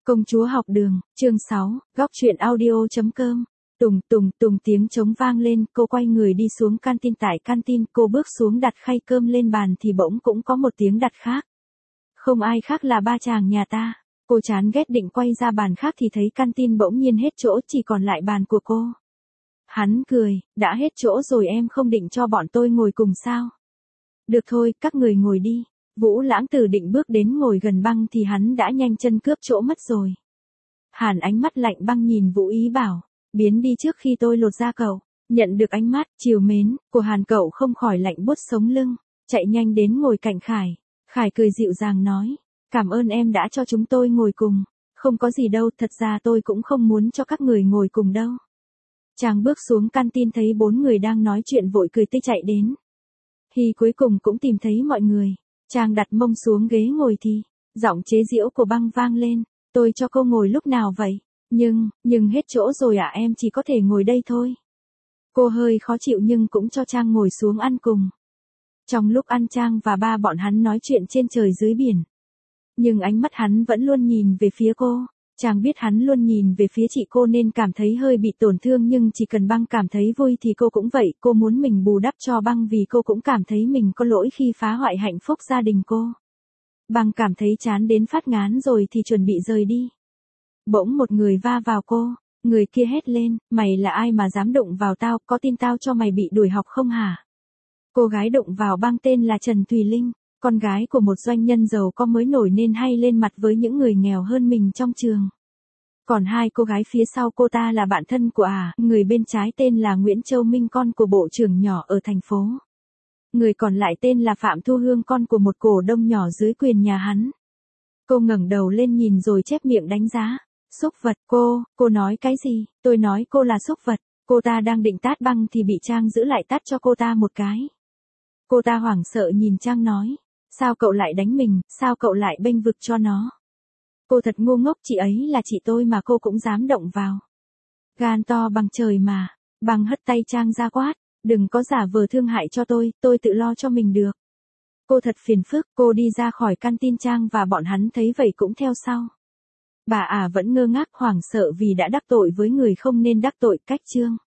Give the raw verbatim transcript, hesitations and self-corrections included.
Công chúa học đường, chương sáu, góc truyện audio.com. Tùng tùng tùng tiếng trống vang lên, cô quay người đi xuống canteen. Tại canteen, cô bước xuống đặt khay cơm lên bàn thì bỗng cũng có một tiếng đặt khác. Không ai khác là ba chàng nhà ta. Cô chán ghét định quay ra bàn khác thì thấy canteen bỗng nhiên hết chỗ, chỉ còn lại bàn của cô. Hắn cười, đã hết chỗ rồi em không định cho bọn tôi ngồi cùng sao? Được thôi, các người ngồi đi. Vũ Lãng Tử định bước đến ngồi gần Băng thì hắn đã nhanh chân cướp chỗ mất rồi. Hàn ánh mắt lạnh băng nhìn Vũ ý bảo, biến đi trước khi tôi lột da cậu. Nhận được ánh mắt trìu mến của Hàn, cậu không khỏi lạnh buốt sống lưng, chạy nhanh đến ngồi cạnh Khải. Khải cười dịu dàng nói, cảm ơn em đã cho chúng tôi ngồi cùng. Không có gì đâu, thật ra tôi cũng không muốn cho các người ngồi cùng đâu. Chàng bước xuống canteen thấy bốn người đang nói chuyện vội cười tươi chạy đến. Hi cuối cùng cũng tìm thấy mọi người. Chàng đặt mông xuống ghế ngồi thì, giọng chế giễu của Băng vang lên, tôi cho cô ngồi lúc nào vậy? Nhưng, nhưng hết chỗ rồi à, em chỉ có thể ngồi đây thôi. Cô hơi khó chịu nhưng cũng cho Trang ngồi xuống ăn cùng. Trong lúc ăn, Trang và ba bọn hắn nói chuyện trên trời dưới biển. Nhưng ánh mắt hắn vẫn luôn nhìn về phía cô. Trang biết hắn luôn nhìn về phía chị cô nên cảm thấy hơi bị tổn thương, nhưng chỉ cần Băng cảm thấy vui thì cô cũng vậy. Cô muốn mình bù đắp cho Băng vì cô cũng cảm thấy mình có lỗi khi phá hoại hạnh phúc gia đình cô. Băng cảm thấy chán đến phát ngán rồi thì chuẩn bị rời đi. Bỗng một người va vào cô, người kia hét lên, mày là ai mà dám đụng vào tao, có tin tao cho mày bị đuổi học không hả? Cô gái đụng vào Băng tên là Trần Thùy Linh, con gái của một doanh nhân giàu có mới nổi nên hay lên mặt với những người nghèo hơn mình trong trường. Còn hai cô gái phía sau cô ta là bạn thân của ả, người bên trái tên là Nguyễn Châu Minh, con của bộ trưởng nhỏ ở thành phố. Người còn lại tên là Phạm Thu Hương, con của một cổ đông nhỏ dưới quyền nhà hắn. Cô ngẩng đầu lên nhìn rồi chép miệng đánh giá. Xúc vật, cô, cô nói cái gì? Tôi nói cô là xúc vật. Cô ta đang định tát Băng thì bị Trang giữ lại tát cho cô ta một cái. Cô ta hoảng sợ nhìn Trang nói, sao cậu lại đánh mình, sao cậu lại bênh vực cho nó? Cô thật ngu ngốc, chị ấy là chị tôi mà cô cũng dám động vào. Gan to bằng trời mà. Băng hất tay Trang ra quát, đừng có giả vờ thương hại cho tôi, tôi tự lo cho mình được. Cô thật phiền phức. Cô đi ra khỏi canteen. Trang và bọn hắn thấy vậy cũng theo sau. Bà ả vẫn ngơ ngác hoảng sợ vì đã đắc tội với người không nên đắc tội. Cách chương